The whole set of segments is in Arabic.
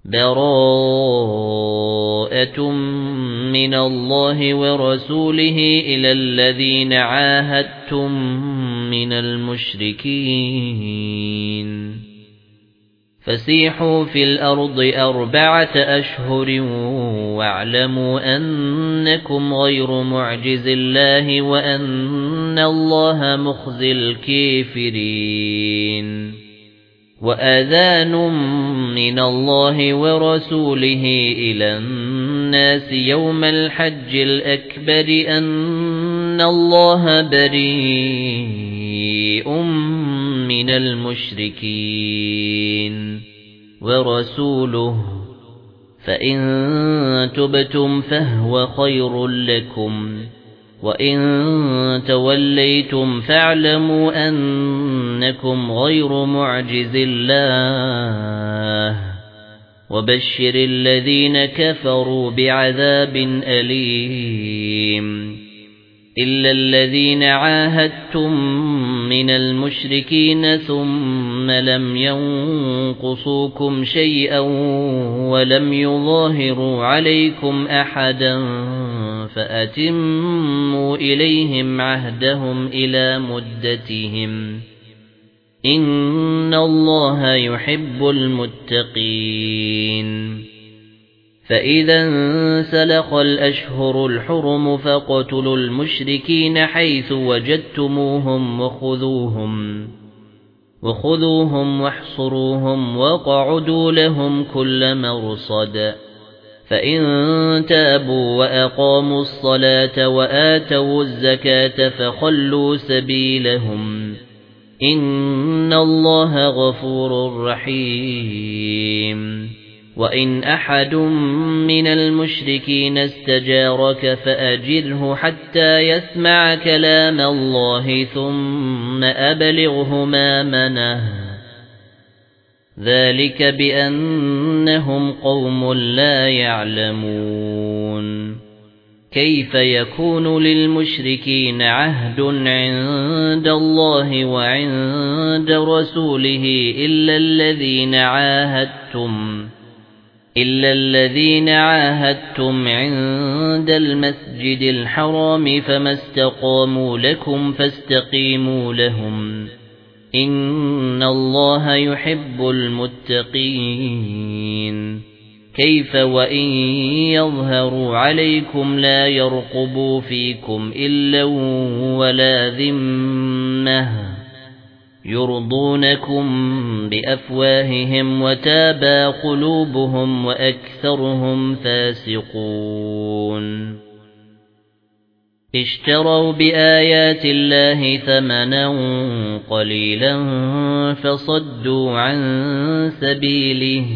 براءة من الله ورسوله إلى الذين عاهدتم من المشركين فسيحوا في الأرض 4 أشهر واعلموا أنكم غير معجز الله وأن الله مخزي الكافرين وأذان من الله ورسوله إلى الناس يوم الحج الأكبر أن الله بريء من المشركين ورسوله فإن تبتم فهو خير لكم وإن توليتم فاعلموا أنكم غير معجز الله وبشر الذين كفروا بعذاب أليم إلا الذين عاهدتم من المشركين ثم لم ينقصوكم شيئا ولم يظاهروا عليكم أحدا فأتموا إليهم عهدهم إلى مدتهم إن الله يحب المتقين فإذا انسلخ الأشهر الحرم فاقتلوا المشركين حيث وجدتموهم وخذوهم واحصروهم واقعدوا لهم كل مرصد فإن تابوا وأقاموا الصلاة وآتوا الزكاة فخلوا سبيلهم إن الله غفور رحيم وإن أحد من المشركين استجارك فأجره حتى يسمع كلام الله ثم أبلغه مأمنه ذلك بأنهم قوم لا يعلمون كيف يكون للمشركين عهد عند الله وعند رسوله إلا الذين عاهدتم عند المسجد الحرام فما استقاموا لكم فاستقيموا لهم إن الله يحب المتقين كيف وإن يظهروا عليكم لا يرقبوا فيكم إلا ولا ذمة يرضونكم بأفواههم وتابى قلوبهم وأكثرهم فاسقون اشتروا بآيات الله ثمنا قليلا فصدوا عن سبيله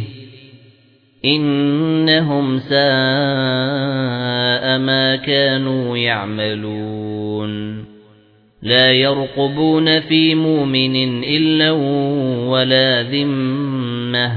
إنهم ساء ما كانوا يعملون لا يرقبون في مؤمن إلا ولا ذمة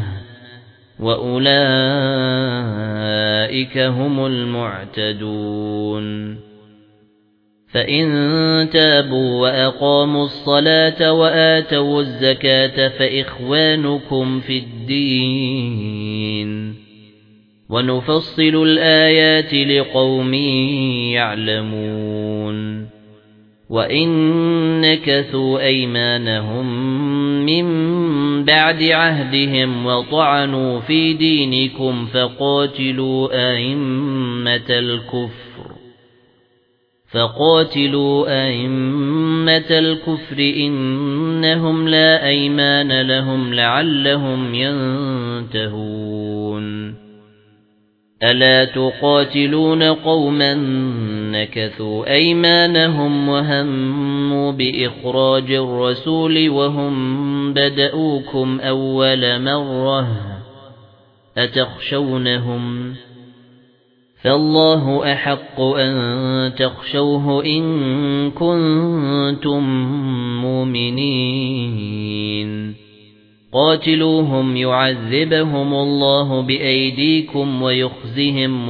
وأولئك هم المعتدون فإن تابوا وأقاموا الصلاة وآتوا الزكاة فإخوانكم في الدين ونفصل الآيات لقوم يعلمون وإن نكثوا أيمانهم من بعد عهدهم وطعنوا في دينكم فقاتلوا أئمة الكفر إنهم لا أيمان لهم لعلهم ينتهون ألا تقاتلون قوما نكثوا أيمانهم وهموا بإخراج الرسول وهم بدؤوكم أول مرة أتخشونهم فالله أحق أن تخشوه إن كنتم مؤمنين قاتلوهم يعذبهم الله بأيديكم ويخزهم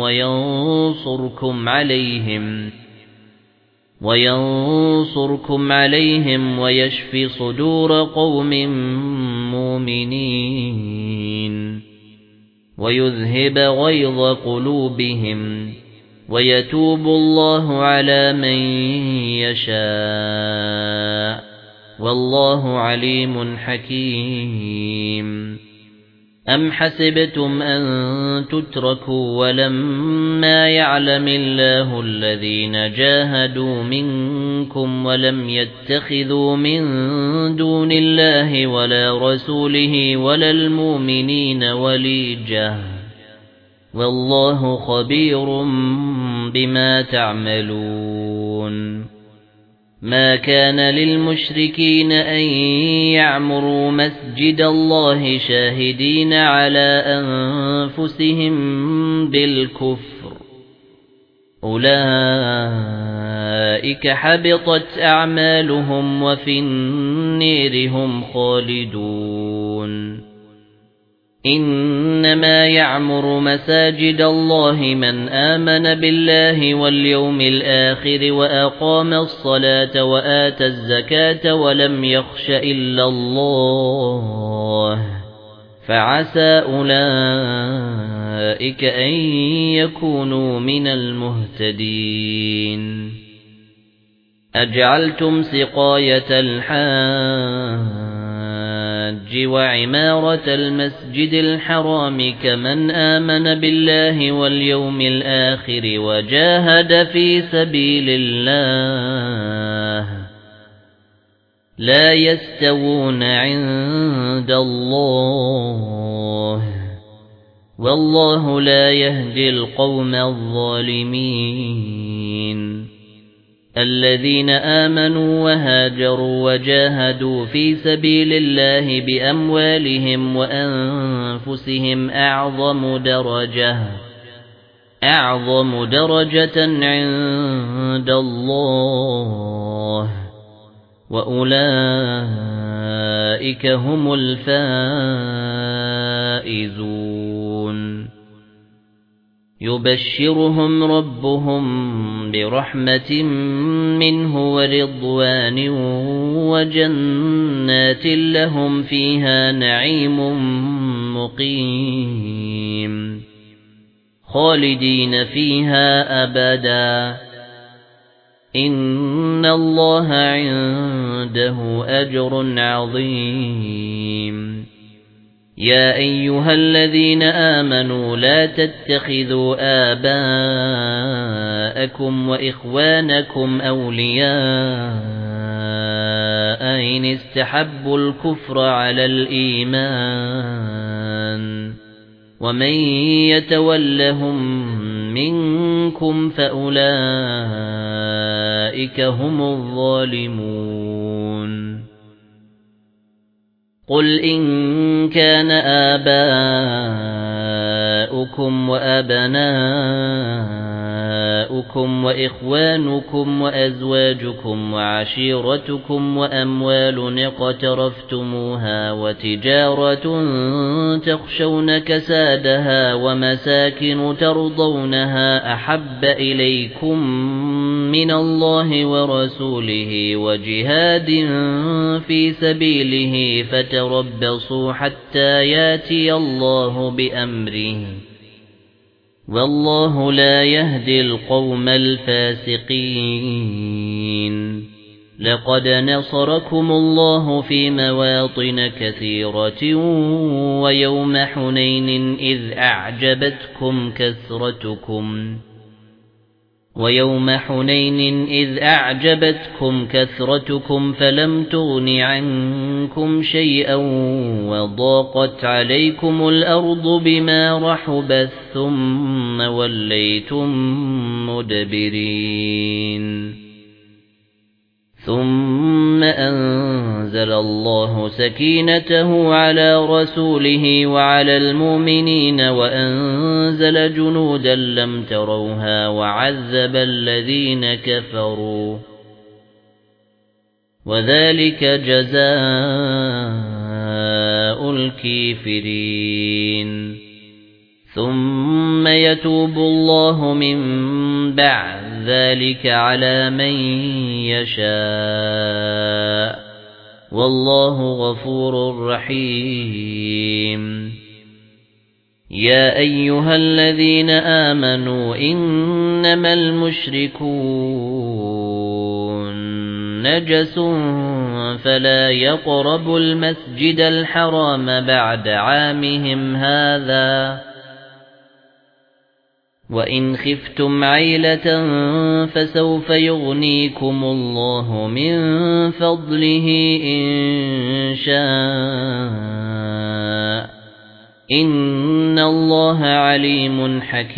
وينصركم عليهم ويشفي صدور قوم مؤمنين ويذهب غيظ قلوبهم ويتوب الله على من يشاء والله عليم حكيم أم حسبتم أن تتركوا ولما يعلم الله الذين جاهدوا منكم ولم يتخذوا من دون الله ولا رسوله ولا المؤمنين وليجة والله خبير بما تعملون ما كان للمشركين أن يعمروا مسجد الله شاهدين على أنفسهم بالكفر أولئك حبطت أعمالهم وفي النير هم خالدون إنما يعمر مساجد الله من آمن بالله واليوم الآخر وأقام الصلاة وآتى الزكاة ولم يخش إلا الله فعسى أولئك أن يكونوا من المهتدين أجعلتم سقاية الحاج وعمارة المسجد الحرام كمن آمن بالله واليوم الآخر وجاهد في سبيل الله لا يستوون عند الله والله لا يهدي القوم الظالمين الذين آمنوا وهاجروا وجاهدوا في سبيل الله بأموالهم وأنفسهم أعظم درجة عند الله وأولئك هم الفائزون يبشرهم ربهم برحمة منه ورضوان وجنات لهم فيها نعيم مقيم خالدين فيها أبدا إن الله عنده أجر عظيم يا أيها الذين آمنوا لا تتخذوا آباءكم وإخوانكم أولياء إن استحبوا الكفر على الإيمان ومن يتولهم منكم فأولئك هم الظالمون قل إن كان آباؤكم وأبناؤكم وإخوانكم وأزواجكم وعشيرتكم وأموال اقترفتموها وتجارة تخشون كسادها ومساكن ترضونها أحب إليكم من الله ورسوله وجهاد في سبيله فتربصوا حتى ياتي الله بأمره والله لا يهدي القوم الفاسقين لقد نصركم الله في مواطن كثيرة ويوم حنين إذ أعجبتكم كثرتكم فلم تغن عنكم شيئا وضاقت عليكم الأرض بما رحبت ثم وليتم مدبرين ثم أنزل الله سكينته على رسوله وعلى المؤمنين وأنزل جنودا لم تروها وعذب الذين كفروا وذلك جزاء الكافرين ثم يتوب الله من بعد ذلك على من يشاء والله غفور رحيم يا أيها الذين آمنوا إنما المشركون نجس فلا يقربوا المسجد الحرام بعد عامهم هذا وإن خفتم عيلة فسوف يغنيكم الله من فضله إن شاء إن الله عليم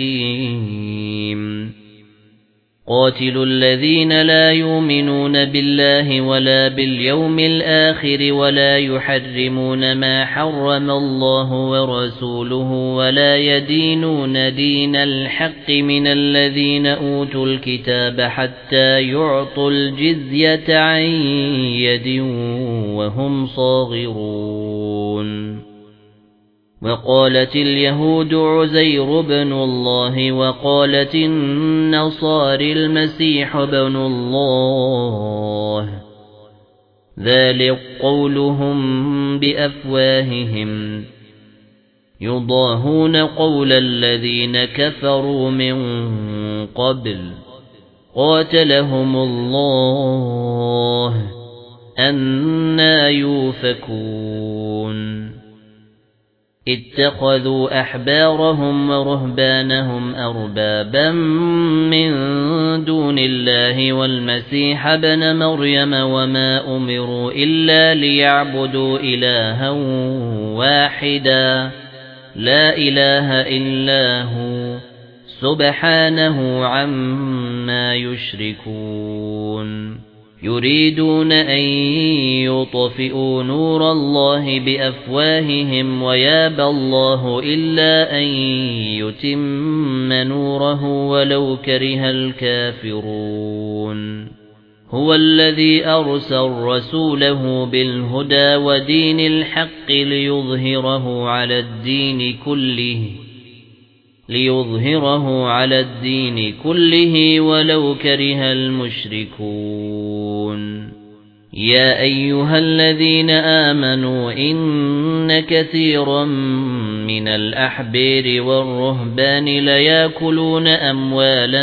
حكيم قاتلوا الذين لا يؤمنون بالله ولا باليوم الآخر ولا يحرمون ما حرم الله ورسوله ولا يدينون دين الحق من الذين أوتوا الكتاب حتى يعطوا الجزية عن يد وهم صاغرون وقالت اليهود عزير بن الله وقالت النصارى المسيح بن الله ذلك قولهم بأفواههم يضاهون قول الذين كفروا من قبل قاتلهم الله أنى يؤفكون اتخذوا أحبارهم ورهبانهم أربابا من دون الله والمسيح ابن مريم وما أمروا إلا ليعبدوا إلها واحدا لا إله إلا هو سبحانه عما يشركون يريدون أن يطفئوا نور الله بأفواههم ويابى الله إلا أن يتم نوره ولو كره الكافرون هو الذي أرسل رسوله بالهدى ودين الحق ليظهره على الدين كله ولو كره المشركون يا أيها الذين آمنوا إن كثيرا من الأحبار والرهبان ليأكلون أموال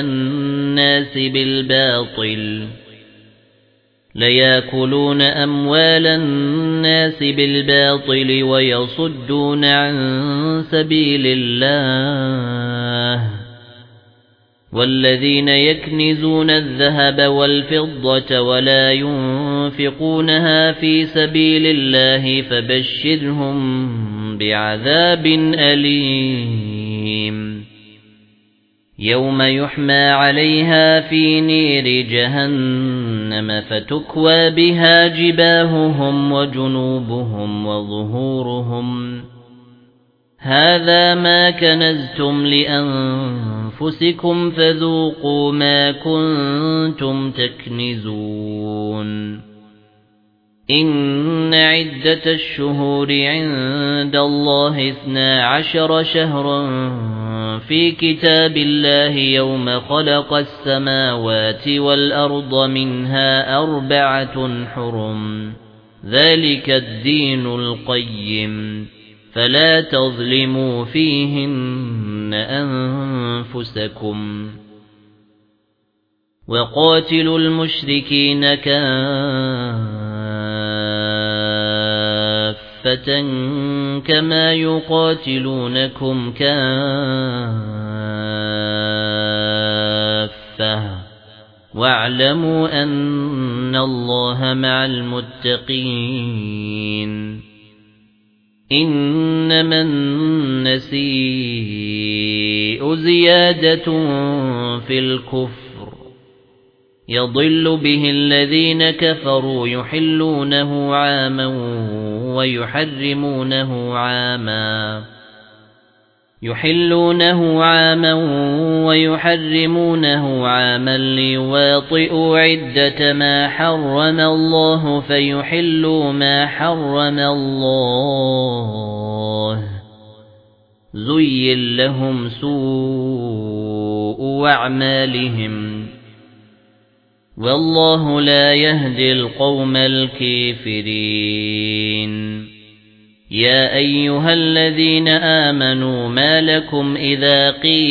الناس بالباطل ويصدون عن سبيل الله والذين يكنزون الذهب والفضة ولا ينفقونها في سبيل الله فبشرهم بعذاب أليم يوم يحمى عليها في نير جهنم فتكوى بها جباههم وجنوبهم وظهورهم هذا ما كنزتم لأنفسكم فذوقوا ما كنتم تكنزون إن عدة الشهور عند الله 12 شهرا في كتاب الله يوم خلق السماوات والأرض منها 4 حرم ذلك الدين القيم فلا تظلموا فيهن أنفسكم وقاتلوا المشركين كافة كما يقاتلونكم كافة واعلموا أن الله مع المتقين إنما النسيء زيادة في الكفر يضل به الذين كفروا يحلونه عاما ويحرمونه عاما ليواطئوا عدة ما حرم الله فيحلوا ما حرم الله زين لهم سوء أعمالهم والله لا يهدي القوم الكافرين يا أيها الذين آمنوا ما لكم إذا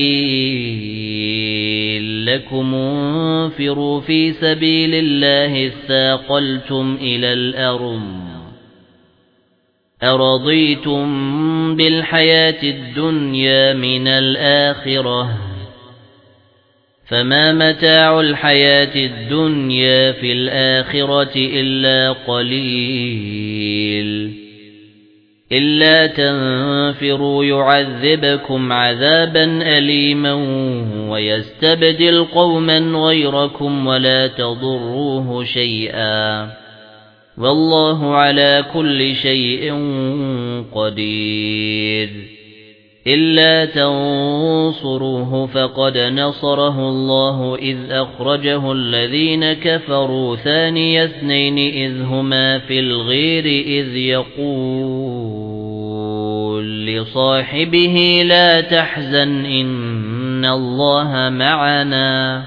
قيل لكم انفروا في سبيل الله اثاقلتم إلى الأرض أرضيتم بالحياة الدنيا من الآخرة فما متاع الحياة الدنيا في الآخرة إلا قليل إلا تنفروا يعذبكم عذابا أليما ويستبدل قوما غيركم ولا تضروه شيئا والله على كل شيء قدير إلا تنصروه فقد نصره الله إذ أخرجه الذين كفروا ثاني اثنين إذ هما في الغير إذ يقول لصاحبه لا تحزن إن الله معنا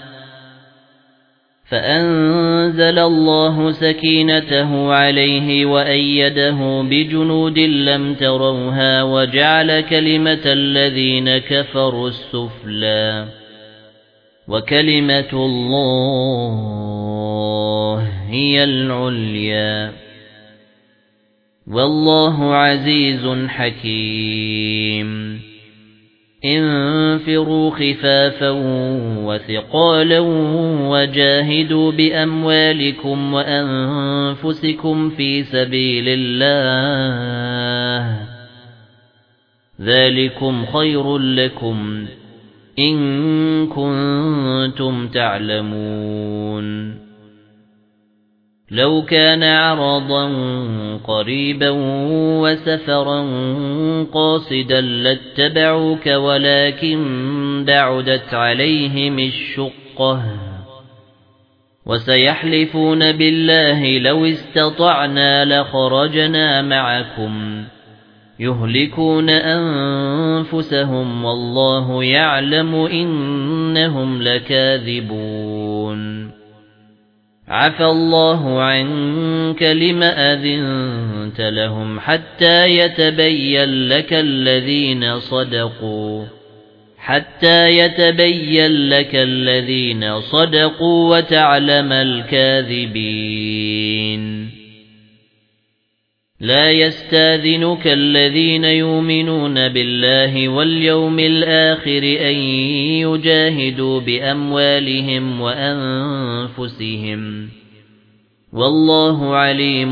فأنزل الله سكينته عليه وأيده بجنود لم تروها وجعل كلمة الذين كفروا السفلى وكلمة الله هي العليا والله عزيز حكيم انفروا خفافا وثقالا وجاهدوا بأموالكم وأنفسكم في سبيل الله ذلكم خير لكم إن كنتم تعلمون لو كان عرضا قريبا وسفرا قاصدا لاتبعوك ولكن بعدت عليهم الشقة وسيحلفون بالله لو استطعنا لخرجنا معكم يهلكون أنفسهم والله يعلم إنهم لكاذبون عفى الله عنك لما أذنت لهم حتى يتبين لك الذين صدقوا وتعلم الكاذبين لا يستاذنك الذين يؤمنون بالله واليوم الآخر أن يجاهدوا بأموالهم وأنفسهم والله عليم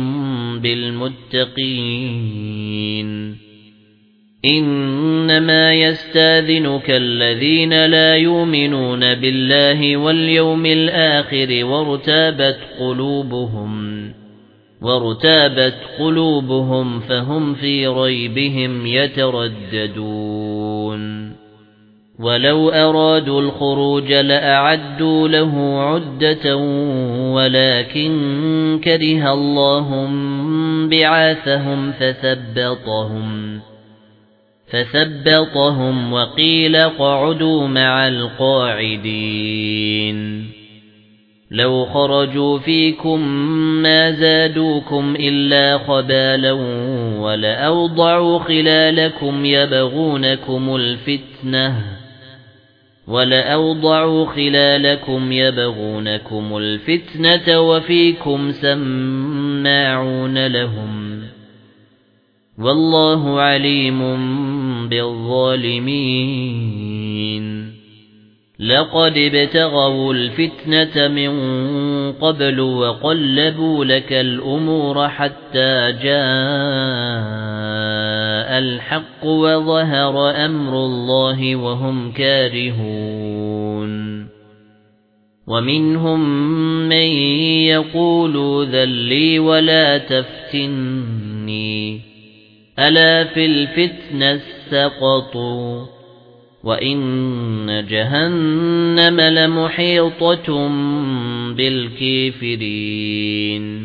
بالمتقين إنما يستاذنك الذين لا يؤمنون بالله واليوم الآخر وارتابت قلوبهم فهم في ريبهم يترددون ولو أرادوا الخروج لأعدوا له عدة ولكن كره الله بعاثهم فثبطهم وقيل اقعدوا مع القاعدين لو خرجوا فيكم ما زادوكم إلا خبالا ولأوضعوا خلالكم يبغونكم الفتنة وفيكم سماعون لهم والله عليم بالظالمين لقد ابتغوا الفتنة من قبل وقلبوا لك الأمور حتى جاء الحق وظهر أمر الله وهم كارهون ومنهم من يقول ذلي ولا تفتني ألا في الفتنة سقطوا وإن جهنم لمحيطة بالكافرين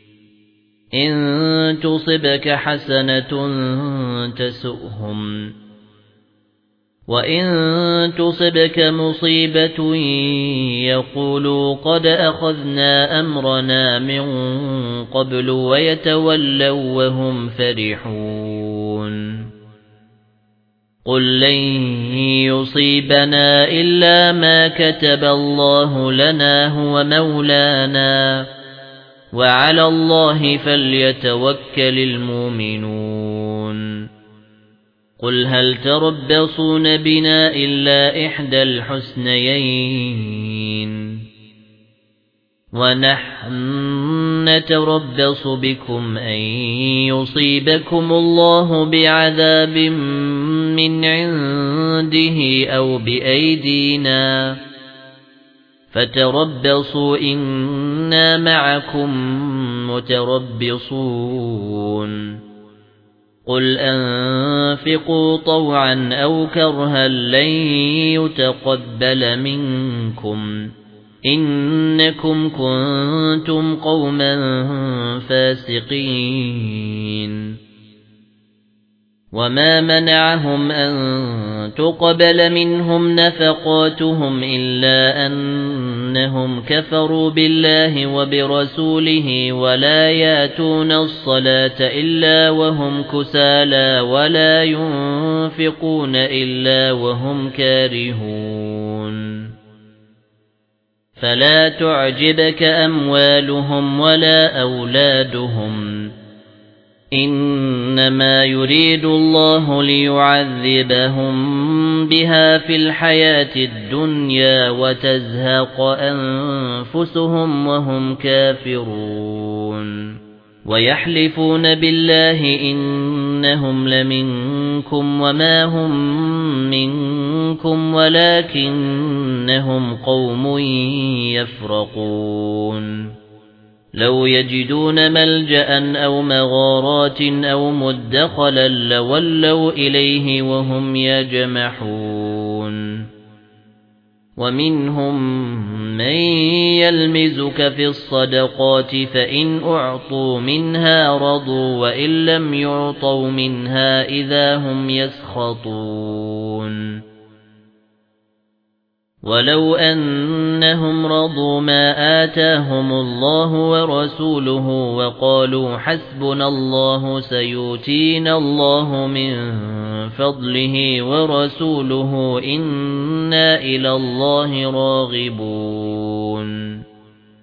إن تصبك حسنة تسؤهم وَإِن تُصِبْكَ مُصِيبَةٌ يَقُولُوا قَدْ أَخَذْنَا أَمْرَنَا مِنْ قَبْلُ وَيَتَوَلَّوْا وَهُمْ فَرِحُونَ قُل لَّن يُصِيبَنَا إِلَّا مَا كَتَبَ اللَّهُ لَنَا هُوَ مَوْلَانَا وَعَلَى اللَّهِ فَلْيَتَوَكَّلِ الْمُؤْمِنُونَ قُلْ هَلْ تَرَبَّصُونَ بِنَا إِلَّا إِحْدَى الْحُسْنَيَيْنِ وَنَحْنُ نَتَرَبَّصُ بِكُمْ أَن يُصِيبَكُمُ اللَّهُ بِعَذَابٍ مِّنْ عِندِهِ أَوْ بِأَيْدِينَا فَتَرَبَّصُوا إِنَّا مَعَكُمْ مُتَرَبِّصُونَ قُلْ أَنفِقُوا طَوْعًا أَوْ كَرْهًا لَّن يُتَقَبَّلَ مِنكُمْ إِنَّكُمْ كُنتُمْ قَوْمًا فَاسِقِينَ وَمَا مَنَعَهُمْ أَن تُقْبَلَ مِنْهُمْ نَفَقَاتُهُمْ إِلَّا أَنَّهُمْ كَفَرُوا بِاللَّهِ وَبِرَسُولِهِ وَلَا يَأْتُونَ الصَّلَاةَ إِلَّا وَهُمْ كُسَالَى وَلَا يُنفِقُونَ إِلَّا وَهُمْ كَارِهُونَ فَلَا تُعْجِبْكَ أَمْوَالُهُمْ وَلَا أَوْلَادُهُمْ إِنَّمَا يُرِيدُ اللَّهُ لِيُعَذِّبَهُم بِهَا فِي الْحَيَاةِ الدُّنْيَا وَتَزْهَقَ أَنفُسُهُمْ وَهُمْ كَافِرُونَ وَيَحْلِفُونَ بِاللَّهِ إِنَّهُمْ لَمِنكُمْ وَمَا هُمْ مِنكُمْ وَلَكِنَّهُمْ قَوْمٌ يَفْرَقُونَ لَوْ يَجِدُونَ مَلْجَأً أَوْ مَغَارَاتٍ أَوْ مُدَّخَلًا لَّوَلَّوْا إِلَيْهِ وَهُمْ يَجْمَحُونَ وَمِنْهُم مَّن يَلْمِزُكَ فِي الصَّدَقَاتِ فَإِنْ أُعْطُوا مِنْهَا رَضُوا وَإِن لَّمْ يُعْطَوْا مِنْهَا إِذَا هُمْ يَسْخَطُونَ وَلَوْ أَنَّهُمْ رَضُوا مَا آتَاهُمُ اللَّهُ وَرَسُولُهُ وَقَالُوا حَسْبُنَا اللَّهُ سَيُؤْتِينَا اللَّهُ مِن فَضْلِهِ وَرَسُولُهُ إِنَّا إِلَى اللَّهِ رَاغِبُونَ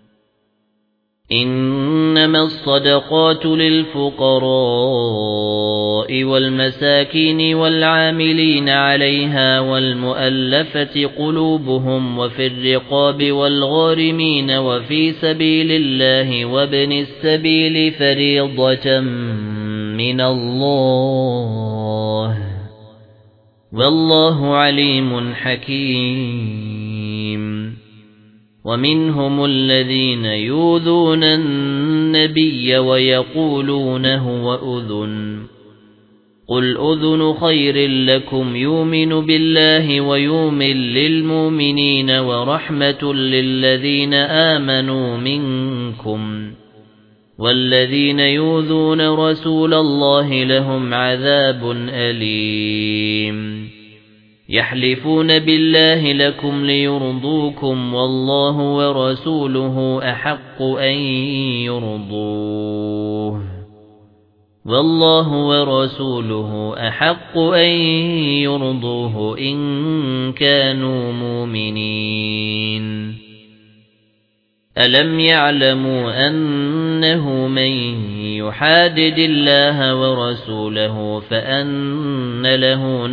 إِنَّمَا الصَّدَقَاتُ لِلْفُقَرَاءِ وَالْمَسَاكِينِ وَالْعَامِلِينَ عَلَيْهَا وَالْمُؤَلَّفَةِ قُلُوبُهُمْ وَفِي الرِّقَابِ وَالْغَارِمِينَ وَفِي سَبِيلِ اللَّهِ وَابْنِ السَّبِيلِ فَرِيضَةً مِنَ اللَّهِ وَاللَّهُ عَلِيمٌ حَكِيمٌ وَمِنْهُمُ الَّذِينَ يُؤْذُونَ النَّبِيَّ وَيَقُولُونَ هُوَ أُذُنٌ قُلْ أُذُنُ خَيْرٍ لَكُمْ يُؤْمِنُ بِاللَّهِ وَيُؤْمِنُ لِلْمُؤْمِنِينَ وَرَحْمَةٌ لِلَّذِينَ آمَنُوا مِنكُمْ وَالَّذِينَ يُؤْذُونَ رَسُولَ اللَّهِ لَهُمْ عَذَابٌ أَلِيمٌ يَحْلِفُونَ بِاللَّهِ لَكُمْ لِيُرْضُوكُمْ وَاللَّهُ وَرَسُولُهُ أَحَقُّ أَن يُرْضُوهُ وَاللَّهُ وَرَسُولُهُ أَحَقُّ أَن يُرْضُوهُ إِن كَانُوا مُؤْمِنِينَ أَلَمْ يَعْلَمُوا أَنَّهُ مَن يُحَادِدِ اللَّهَ وَرَسُولَهُ فَأَنَّ لَهُ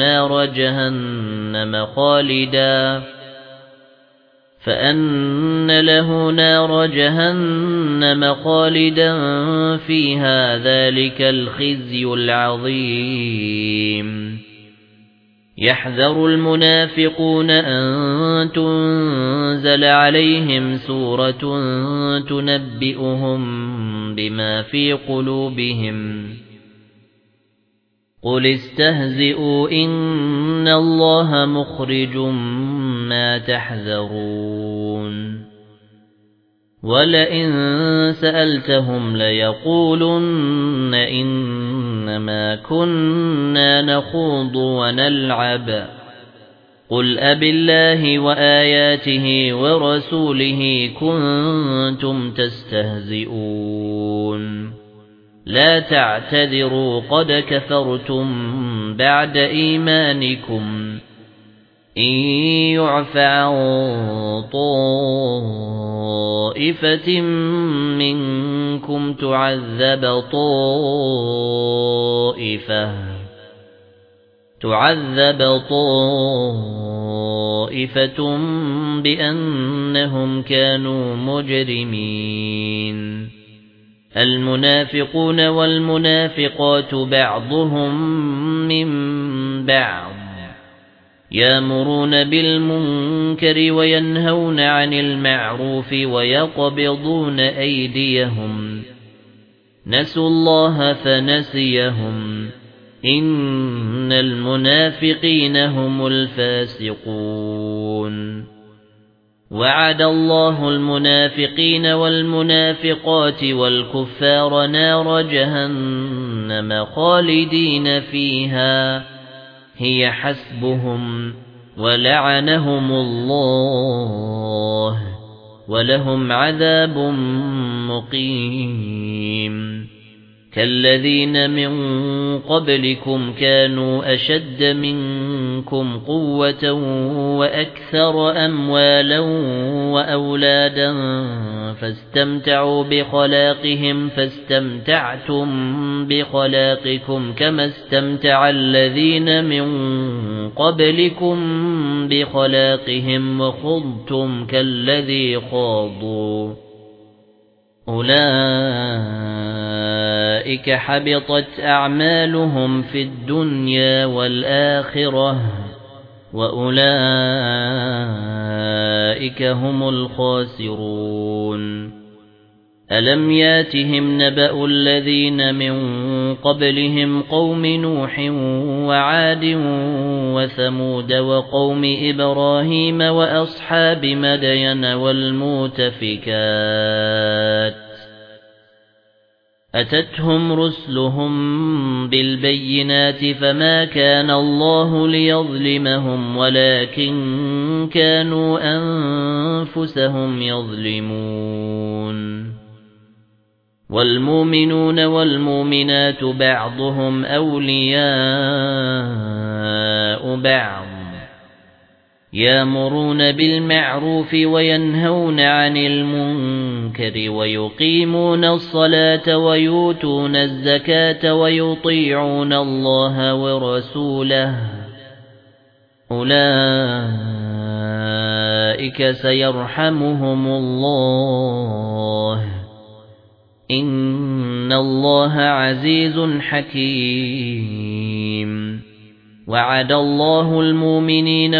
نَارَ جَهَنَّمَ خَالِدًا فِيهَا ذَلِكَ الْخِزْيُ الْعَظِيمُ يَحْذَرُ الْمُنَافِقُونَ أَن تُنزَلَ عَلَيْهِمْ سُورَةٌ تُنَبِّئُهُم بِمَا فِي قُلُوبِهِمْ قُلِ اسْتَهْزِئُوا إِنَّ اللَّهَ مُخْرِجٌ مَّا تَحْذَرُونَ وَلَئِن سَأَلْتَهُمْ لَيَقُولُنَّ إِنَّمَا كُنَّا نَخُوضُ وَنَلْعَبُ قُلْ أَبِاللَّهِ وَآيَاتِهِ وَرَسُولِهِ كُنتُمْ تَسْتَهْزِئُونَ لَا تَعْتَذِرُوا قَدْ كَفَرْتُمْ بَعْدَ إِيمَانِكُمْ إِن يُعْفَ عَن طَائِفَةٍ مِنكُمْ تُعَذَّبْ طَائِفَةٌ بِأَنَّهُمْ كَانُوا مُجْرِمِينَ الْمُنَافِقُونَ وَالْمُنَافِقَاتُ بَعْضُهُم مِّن بَعْضٍ يَأْمُرُونَ بِالْمُنكَرِ وَيَنْهَوْنَ عَنِ الْمَعْرُوفِ وَيَقْبِضُونَ أَيْدِيَهُمْ نَسُوا اللَّهَ فَنَسِيَهُمْ إِنَّ الْمُنَافِقِينَ هُمُ الْفَاسِقُونَ وَعَدَ اللَّهُ الْمُنَافِقِينَ وَالْمُنَافِقَاتِ وَالْكُفَّارَ نَارَ جَهَنَّمَ خَالِدِينَ فِيهَا هِيَ حَسْبُهُمْ وَلَعَنَهُمُ اللَّهُ وَلَهُمْ عَذَابٌ مُقِيمٌ كَالَّذِينَ مِن قَبْلِكُمْ كَانُوا أَشَدَّ مِنكُمْ قُوَّةً وَأَكْثَرَ أَمْوَالًا وَأَوْلَادًا فَاسْتَمْتَعُوا بِخَلَاقِهِمْ فَاسْتَمْتَعْتُمْ بِخَلَاقِكُمْ كَمَا اسْتَمْتَعَ الَّذِينَ مِن قَبْلِكُمْ بِخَلَاقِهِمْ وَخُضْتُمْ كَالَّذِي خَاضُوا أُولَئِكَ حَبِطَتْ أَعْمَالُهُمْ فِي الدُّنْيَا وَالْآخِرَةِ وَأُولَئِكَ هُمُ الْخَاسِرُونَ أَلَمْ يَأْتِهِمْ نَبَأُ الَّذِينَ مِن قَبْلِهِمْ قَوْمِ نُوحٍ وَعَادٍ وَثَمُودَ وَقَوْمِ إِبْرَاهِيمَ وَأَصْحَابِ مَدْيَنَ وَالْمُؤْتَفِكَاتِ أَتَتْهُمْ رُسُلُهُم بِالْبَيِّنَاتِ فَمَا كَانَ اللَّهُ لِيَظْلِمَهُمْ وَلَكِن كَانُوا أَنفُسَهُمْ يَظْلِمُونَ وَالْمُؤْمِنُونَ وَالْمُؤْمِنَاتُ بَعْضُهُمْ أَوْلِيَاءُ بَعْضٍ يَأْمُرُونَ بِالْمَعْرُوفِ وَيَنْهَوْنَ عَنِ الْمُنكَرِ وَيُقِيمُونَ الصَّلَاةَ وَيُؤْتُونَ الزَّكَاةَ وَيُطِيعُونَ اللَّهَ وَرَسُولَهُ أُولَئِكَ سَيَرْحَمُهُمُ اللَّهُ إِنَّ اللَّهَ عَزِيزٌ حَكِيمٌ وَعَدَ اللَّهُ الْمُؤْمِنِينَ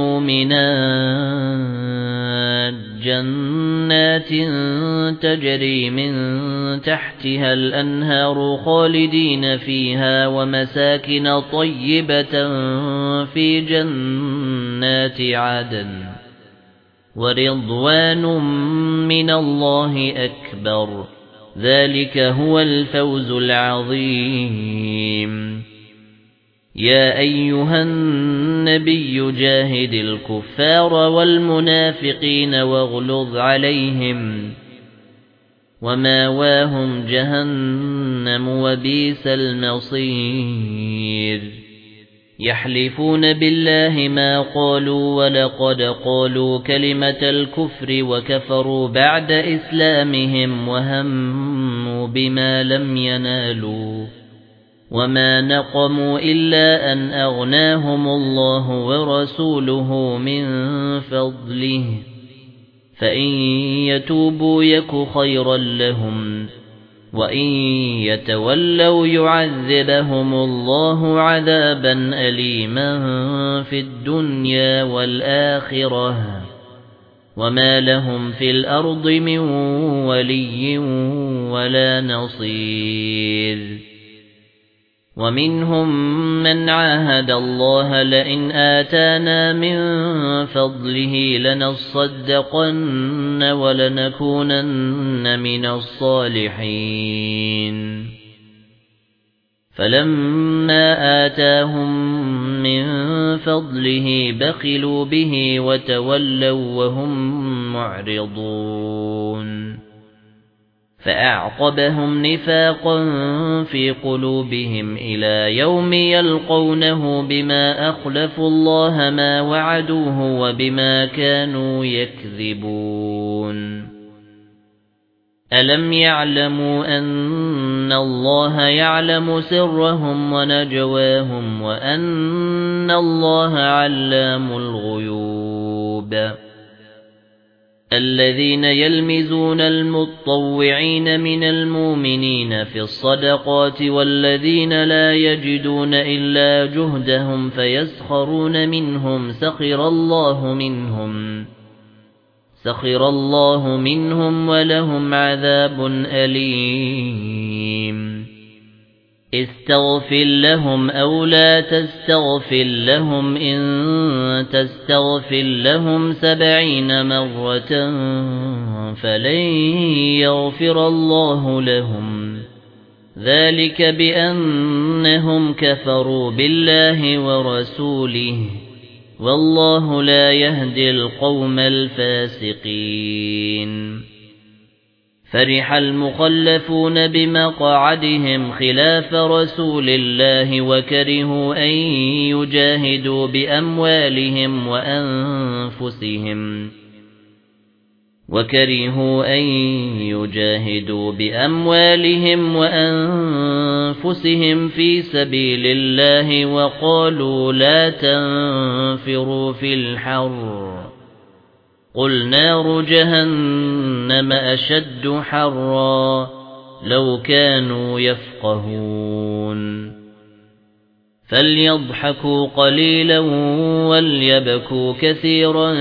وَالْمُؤْمِنَاتِ جَنَّاتٍ تَجْرِي مِن تَحْتِهَا الْأَنْهَارُ خَالِدِينَ فِيهَا وَمَسَاكِنَ طَيِّبَةً فِي جَنَّاتِ عَدْنٍ وَرِضْوَانٌ مِّنَ اللَّهِ أَكْبَرُ ذَلِكَ هُوَ الْفَوْزُ الْعَظِيمُ يَا أَيُّهَا النَّبِيُّ جَاهِدِ الْكُفَّارَ وَالْمُنَافِقِينَ وَاغْلُظْ عَلَيْهِمْ وَمَأْوَاهُمْ جَهَنَّمُ وَبِئْسَ الْمَصِيرُ يَحْلِفُونَ بِاللَّهِ مَا قَالُوا وَلَقَدْ قَالُوا كَلِمَةَ الْكُفْرِ وَكَفَرُوا بَعْدَ إِسْلَامِهِمْ وَهَمُّوا بِمَا لَمْ يَنَالُوا وَمَا نَقَمُوا إِلَّا أَنْ أَغْنَاهُمُ اللَّهُ وَرَسُولُهُ مِنْ فَضْلِهِ فَإِنْ يَتُوبُوا يَكُ خَيْرًا لَهُمْ وَإِنْ يَتَوَلَّوْا يُعَذِّبْهُمُ اللَّهُ عَذَابًا أَلِيمًا فِي الدُّنْيَا وَالْآخِرَةِ وَمَا لَهُمْ فِي الْأَرْضِ مِنْ وَلِيٍّ وَلَا نَصِيرٍ وَمِنْهُمْ مَنْ عَاهَدَ اللَّهَ لَئِنْ آتَانَا مِنْ فَضْلِهِ لَنَصَّدَّقَنَّ وَلَنَكُونَنَّ مِنَ الصَّالِحِينَ فَلَمَّا آتَاهُم مِّن فَضْلِهِ بَخِلُوا بِهِ وَتَوَلَّوْا وَهُم مُّعْرِضُونَ فَأَعْقَبَهُمْ نِفَاقًا فِي قُلُوبِهِمْ إِلَى يَوْمِ يَلْقَوْنَهُ بِمَا أَخْلَفُوا اللَّهَ مَا وَعَدُوهُ وَبِمَا كَانُوا يَكْذِبُونَ أَلَمْ يَعْلَمُوا أَنَّ اللَّهَ يَعْلَمُ سِرَّهُمْ وَنَجْوَاهُمْ وَأَنَّ اللَّهَ عَلَّامُ الْغُيُوبِ الَّذِينَ يَلْمِزُونَ الْمُطَّوِّعِينَ مِنَ الْمُؤْمِنِينَ فِي الصَّدَقَاتِ وَالَّذِينَ لا يَجِدُونَ إِلَّا جُهْدَهُمْ فَيَسْخَرُونَ مِنْهُمْ سَخِرَ اللَّهُ مِنْهُمْ وَلَهُمْ عَذَابٌ أَلِيمٌ استغفر لهم أو لا تستغفر لهم إن تستغفر لهم 70 مرة فلن يغفر الله لهم ذلك بأنهم كفروا بالله ورسوله والله لا يهدي القوم الفاسقين فرح المخلفون بمقعدهم خلاف رسول الله وكرهوا أن يجاهدوا بأموالهم وأنفسهم في سبيل الله وقالوا لا تنفروا في الحر قُلْ نَارُ جَهَنَّمَ أَشَدُّ حَرًّا لَوْ كَانُوا يَفْقَهُونَ فَلْيَضْحَكُوا قَلِيلًا وَلْيَبْكُوا كَثِيرًا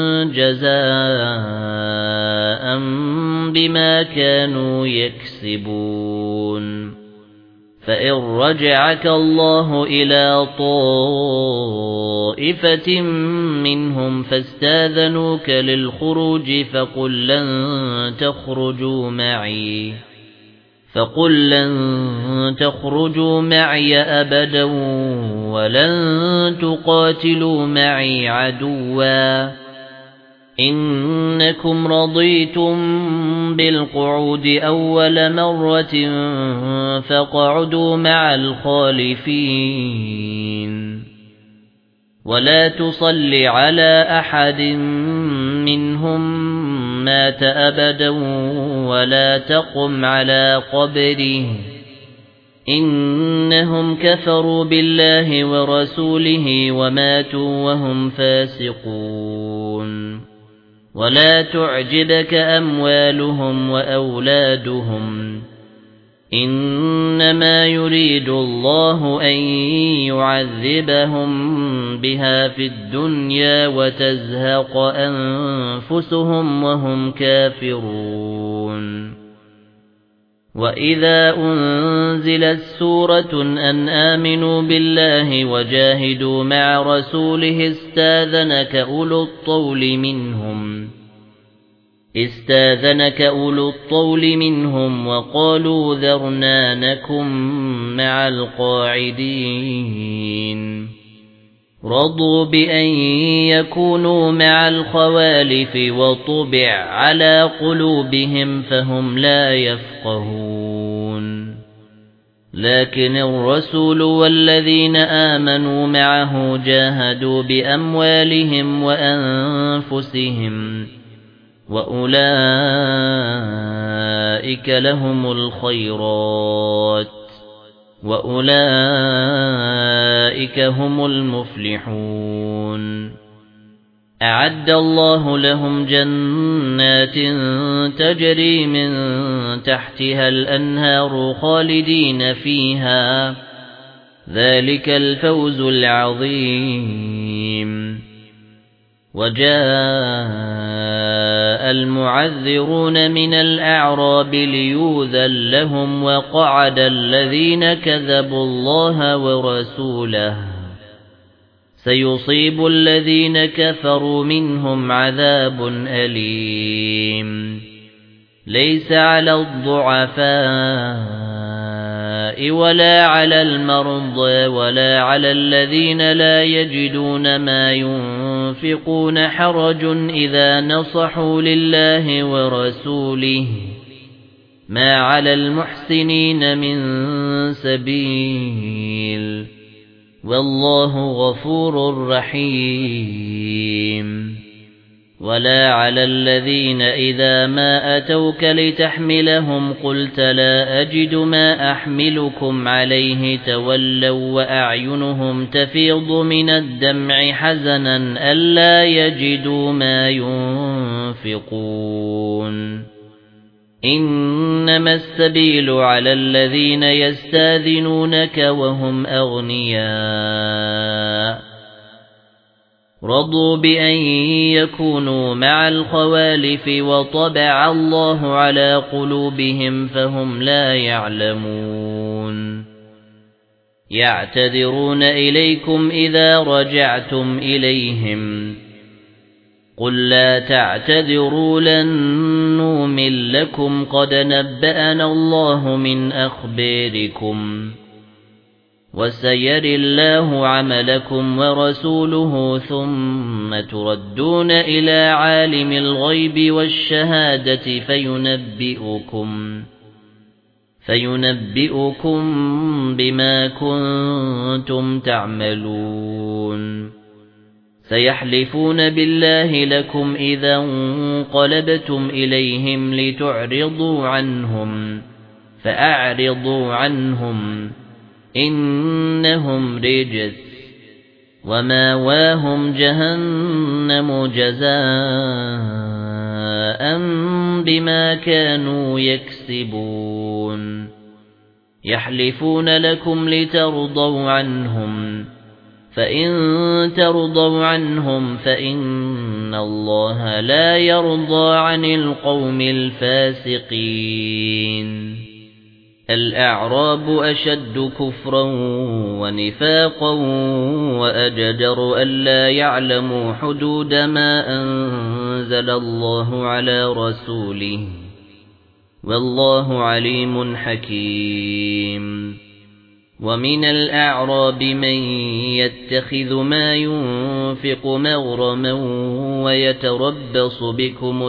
جَزَاءً بِمَا كَانُوا يَكْسِبُونَ فَإِن رَّجَعَكَ اللَّهُ إِلَى طَائِفَةٍ مِّنْهُمْ فَاسْتَأْذَنُوكَ لِلْخُرُوجِ فَقُل لَّن تَخْرُجُوا مَعِيَ أَبَدًا وَلَن تُقَاتِلُوا مَعِي عَدُوًّا إِنَّكُمْ رَضِيتُم بِالْقُعُودِ أَوَّلَ مَرَّةٍ فَاقْعُدُوا مَعَ الْخَالِفِينَ وَلَا تُصَلِّ عَلَى أَحَدٍ مِّنْهُم مَّاتَ أَبَدًا وَلَا تَقُمْ عَلَى قَبْرِهِ إِنَّهُمْ كَفَرُوا بِاللَّهِ وَرَسُولِهِ وَمَاتُوا وَهُمْ فَاسِقُونَ وَلَا تُعْجِبْكَ أَمْوَالُهُمْ وَأَوْلَادُهُمْ إِنَّمَا يُرِيدُ اللَّهُ أَن يُعَذِّبَهُم بِهَا فِي الدُّنْيَا وَتَزْهَقَ أَنفُسُهُمْ وَهُمْ كَافِرُونَ وَإِذَا أُنْزِلَتْ سُورَةٌ أَنْ آمِنُوا بِاللَّهِ وَجَاهِدُوا مَعَ رَسُولِهِ استاذنك أولو الطول منهم وقالوا ذرنا نكن مع القاعدين رضوا بأن يكونوا مع الخوالف وطبع على قلوبهم فهم لا يفقهون لكن الرسول والذين آمنوا معه جاهدوا بأموالهم وأنفسهم وَأُولَئِكَ لَهُمُ الْخَيْرَاتُ وَأُولَئِكَ هُمُ الْمُفْلِحُونَ أَعَدَّ اللَّهُ لَهُمْ جَنَّاتٍ تَجْرِي مِن تَحْتِهَا الْأَنْهَارُ خَالِدِينَ فِيهَا ذَلِكَ الْفَوْزُ الْعَظِيمُ وَجَاءَ الْمُعَذِّرُونَ مِنَ الْأَعْرَابِ لِيُؤْذَنَ لَهُمْ وَقَعَدَ الَّذِينَ كَذَبُوا اللَّهَ وَرَسُولَهُ سَيُصِيبُ الَّذِينَ كَفَرُوا مِنْهُمْ عَذَابٌ أَلِيمٌ لَيْسَ عَلَى الضُّعَفَاءِ النساء ولا على المرضى ولا على الذين لا يجدون ما ينفقون حرج إذا نصحوا لله ورسوله ما على المحسنين من سبيل والله غفور رحيم ولا على الذين إذا ما أتوك لتحملهم قلت لا أجد ما أحملكم عليه تولوا وأعينهم تفيض من الدمع حزنا ألا يجدوا ما ينفقون إنما السبيل على الذين يستاذنونك وهم أغنياء رضوا بأن يكونوا مع الخوالف وطبع الله على قلوبهم فهم لا يعلمون يعتذرون إليكم إذا رجعتم إليهم قل لا تعتذروا لن نؤمن لكم قد نبأنا الله من أخباركم وسيري الله عملكم ورسوله ثم تردون إلى عالم الغيب والشهادة فينبئكم بما كنتم تعملون سيحلفون بالله لكم إذا انقلبتم إليهم لتعرضوا عنهم فأعرضوا عنهم إنهم رجس وماواهم جهنم جزاء بما كانوا يكسبون يحلفون لكم لترضوا عنهم فإن ترضوا عنهم فإن الله لا يرضى عن القوم الفاسقين الأعراب أشد كفرا ونفاقا وأجدر ألا يعلموا حدود ما أنزل الله على رسوله والله عليم حكيم ومن الأعراب من يتخذ ما ينفق مغرما ويتربص بكم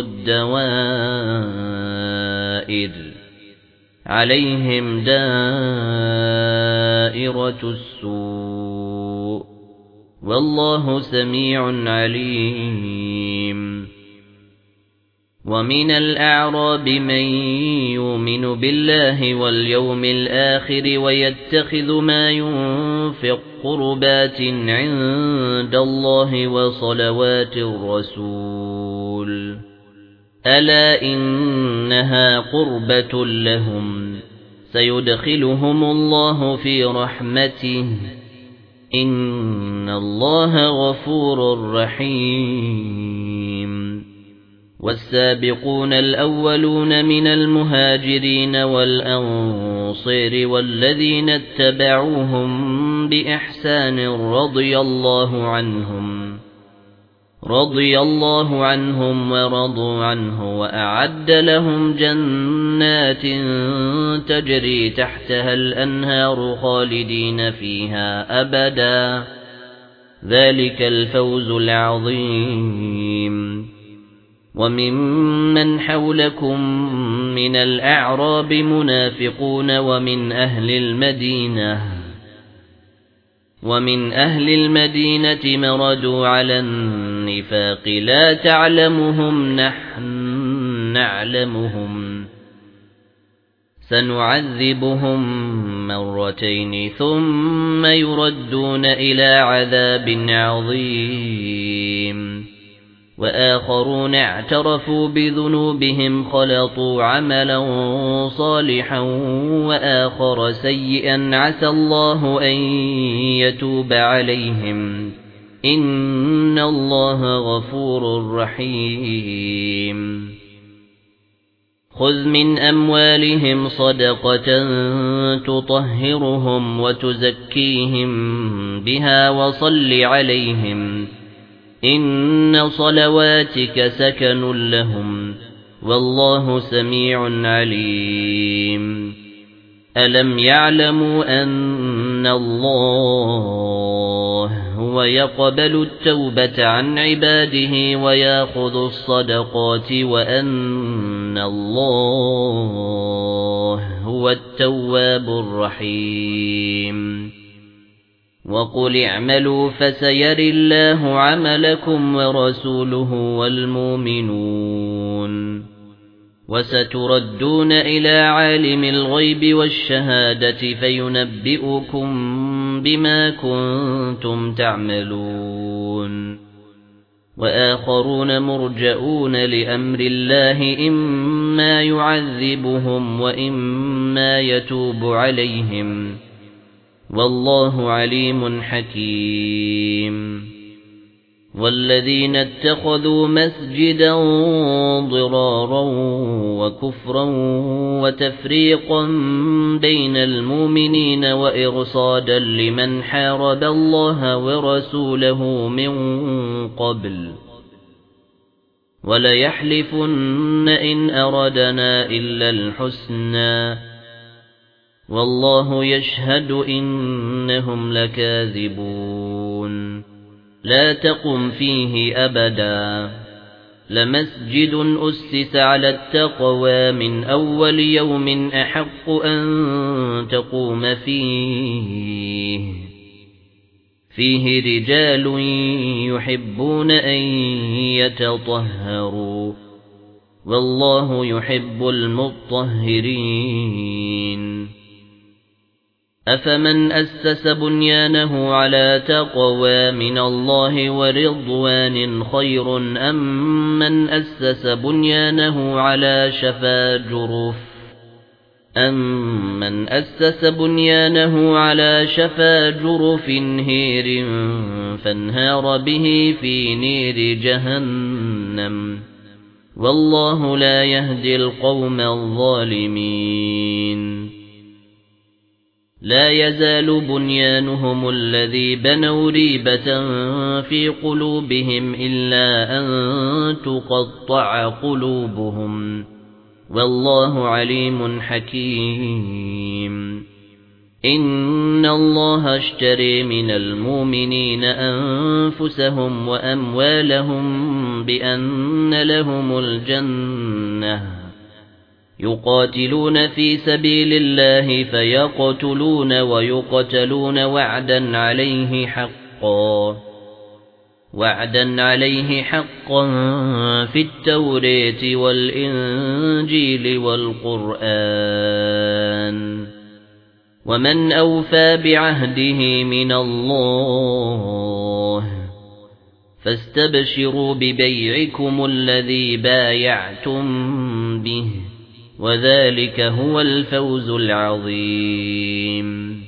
الدوائر عليهم دائرة السوء والله سميع عليم ومن الأعراب من يؤمن بالله واليوم الآخر ويتخذ ما ينفق قربات عند الله وصلوات الرسول ألا إنها قربة لهم سيدخلهم الله في رحمته إن الله غفور رحيم والسابقون الأولون من المهاجرين والأنصار والذين اتبعوهم بإحسان رضي الله عنهم ورضوا عنه وأعد لهم جنات تجري تحتها الأنهار خالدين فيها أبدا ذلك الفوز العظيم وممن حولكم من الأعراب منافقون ومن أهل المدينة مردوا على النفاق لا تعلمهم نحن نعلمهم سنعذبهم مرتين ثم يردون إلى عذاب عظيم وآخرون اعترفوا بذنوبهم خلطوا عملا صالحا وآخر سيئا عسى الله أن يتوب عليهم إن الله غفور رحيم خذ من أموالهم صدقة تطهرهم وتزكيهم بها وصل عليهم إن صلواتك سكن لهم والله سميع عليم ألم يعلموا أن الله هو يقبل التوبة عن عباده ويأخذ الصدقات وأن الله هو التواب الرحيم وقل اعملوا فسيري الله عملكم ورسوله والمؤمنون وستردون إلى عالم الغيب والشهادة فينبئكم بما كنتم تعملون وآخرون مرجئون لأمر الله إما يعذبهم وإما يتوب عليهم والله عليم حكيم والذين اتخذوا مسجدا ضرارا وكفرا وتفريقا بين المؤمنين وإرصادا لمن حارب الله ورسوله من قبل وليحلفن إن أردنا إلا الحسنى والله يشهد إنهم لكاذبون لا تقم فيه أبدا لمسجد أسس على التقوى من أول يوم أحق أن تقوم فيه رجال يحبون أن يتطهروا والله يحب المطهرين أفمن أسس بنيانه على تقوى من الله ورضوان خير أم من أسس بنيانه على شفا جرف هير فانهار به في نير جهنم والله لا يهدي القوم الظالمين لا يزال بنيانهم الذي بنوا ريبة في قلوبهم إلا أن تقطع قلوبهم والله عليم حكيم إن الله اشتري من المؤمنين أنفسهم وأموالهم بأن لهم الجنة يقاتلون في سبيل الله فيقتلون ويقتلون وعدا عليه حقا في التوراة والإنجيل والقرآن ومن أوفى بعهده من الله فاستبشروا ببيعكم الذي بايعتم به وذلك هو الفوز العظيم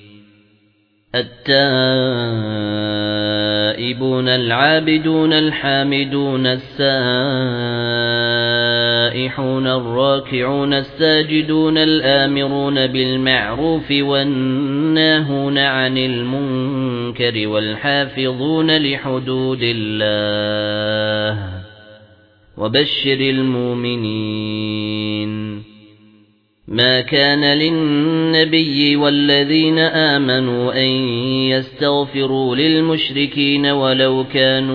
التائبون العابدون الحامدون السائحون الراكعون الساجدون الآمرون بالمعروف والناهون عن المنكر والحافظون لحدود الله وبشر المؤمنين ما كان للنبي والذين آمنوا أن يستغفروا للمشركين ولو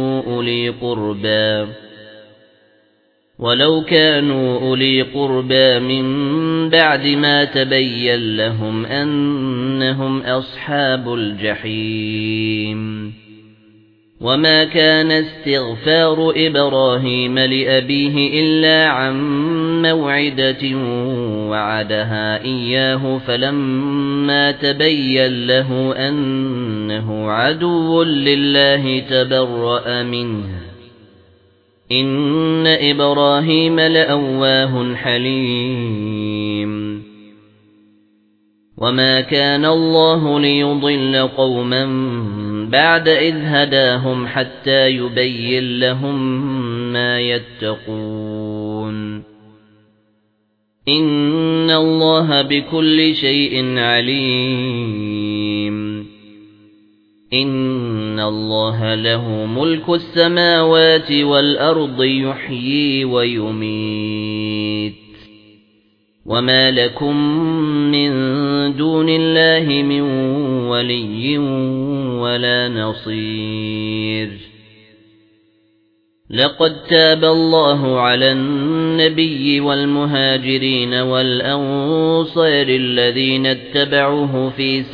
كانوا أولي قربى من بعد ما تبين لهم أنهم أصحاب الجحيم وما كان استغفار إبراهيم لأبيه إلا عن موعدة وعدها إياه فلما تبين له أنه عدو لله تبرأ منه إن إبراهيم لأواه حليم وما كان الله ليضل قوما بعد إذ هداهم حتى يبين لهم ما يتقون إن الله بكل شيء عليم إن الله له ملك السماوات والأرض يحيي ويميت وما لكم من دون الله من ولي ولا نصير لقد تاب الله على النبي والمهاجرين والأنصار الذين اتبعوه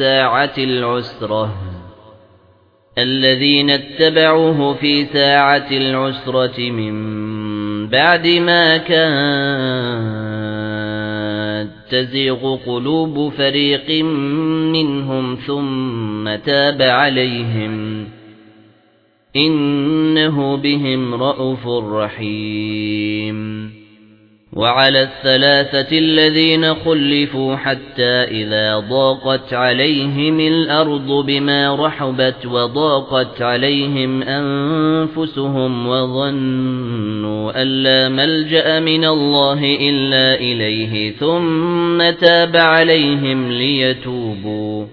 في ساعة العسرة من بعد ما كانت تزيغ قلوب فريق منهم ثم تاب عليهم إنه بهم رءوف رحيم وعلى الثلاثة الذين خلفوا حتى إذا ضاقت عليهم الأرض بما رحبت وضاقت عليهم أنفسهم وظنوا أن لا ملجأ من الله إلا إليه ثم تاب عليهم ليتوبوا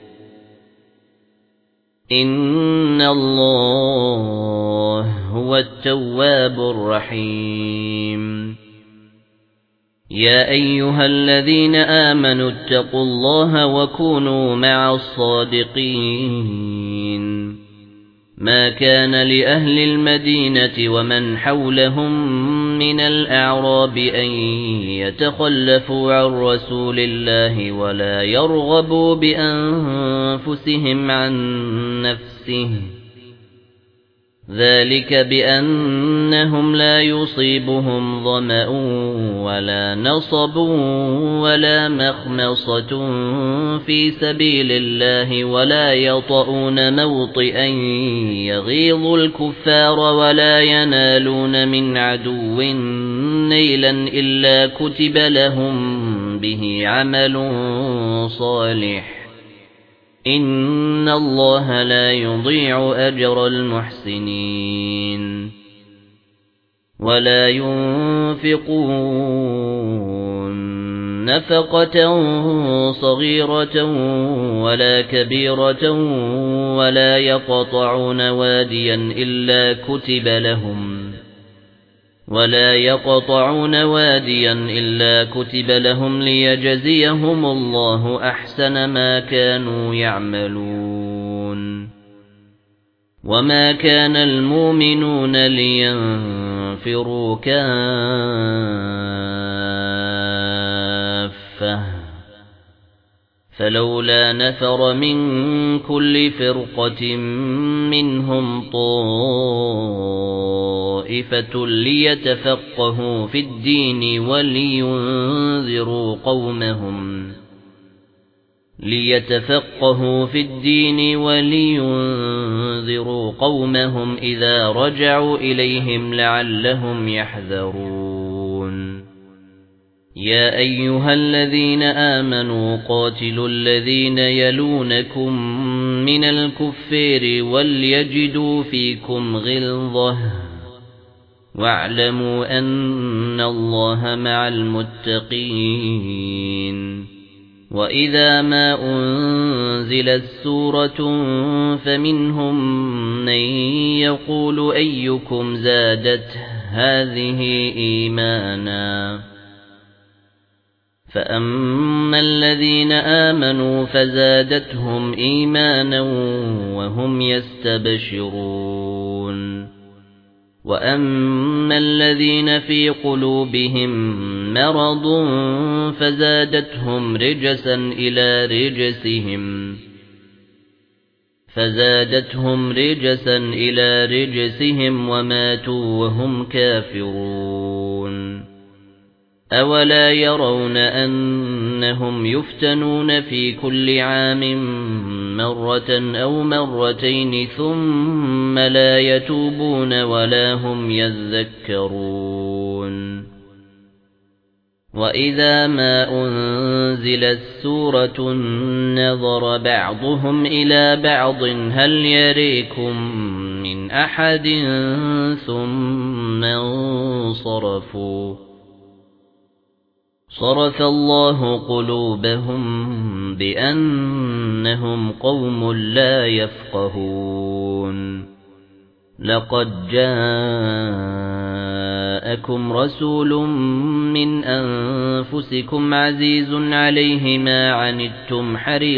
إن الله هو التواب الرحيم يا أيها الذين آمنوا اتقوا الله وكونوا مع الصادقين ما كان لأهل المدينة ومن حولهم من الأعراب أن يتخلفوا عن رسول الله ولا يرغبوا بأنفسهم عن نفسه ذلك بأنهم لا يصيبهم ظمأ ولا نصب ولا مخمصة في سبيل الله ولا يطؤون موطئا يغيظ الكفار ولا ينالون من عدو نيلا إلا كتب لهم به عمل صالح إن الله لا يضيع أجر المحسنين ولا ينفقون نفقة صغيرة ولا كبيرة ولا يقطعون واديا إلا كتب لهم ليجزيهم الله أحسن ما كانوا يعملون وما كان المؤمنون لينفروا كافة فلولا نفر من كل فرقة منهم طائفة ليتفقهوا في الدين ولينذروا قومهم إذا رجعوا إليهم لعلهم يحذرون يا أيها الذين آمنوا قاتلوا الذين يلونكم من الكفار وليجدوا فيكم غلظة واعلموا أن الله مع المتقين وإذا ما أنزلت سورة فمنهم من يقول أيكم زادت هذه إيمانا فأما الذين آمنوا فزادتهم إيمانا وهم يستبشرون وأما الذين في قلوبهم مرض فزادتهم رجسا إلى رجسهم وماتوا وهم كافرون أولا يرون أنهم يفتنون في كل عام مرة أو مرتين ثم لا يتوبون ولا هم يذكرون وإذا ما أنزلت سورة نظر بعضهم إلى بعض هل يريكم من أحد ثم انصرفوا صرف الله قلوبهم بأنهم قوم لا يفقهون لقد جاءكم جاءكم رسول من أنفسكم عزيز عليه ما عنتم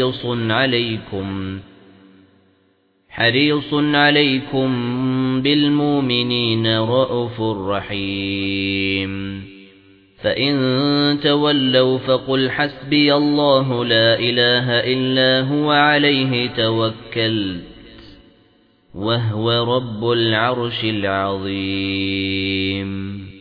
حريص عليكم بالمؤمنين رءوف رحيم فإن تولوا فقل حسبي الله لا إله إلا هو عليه توكلت وهو رب العرش العظيم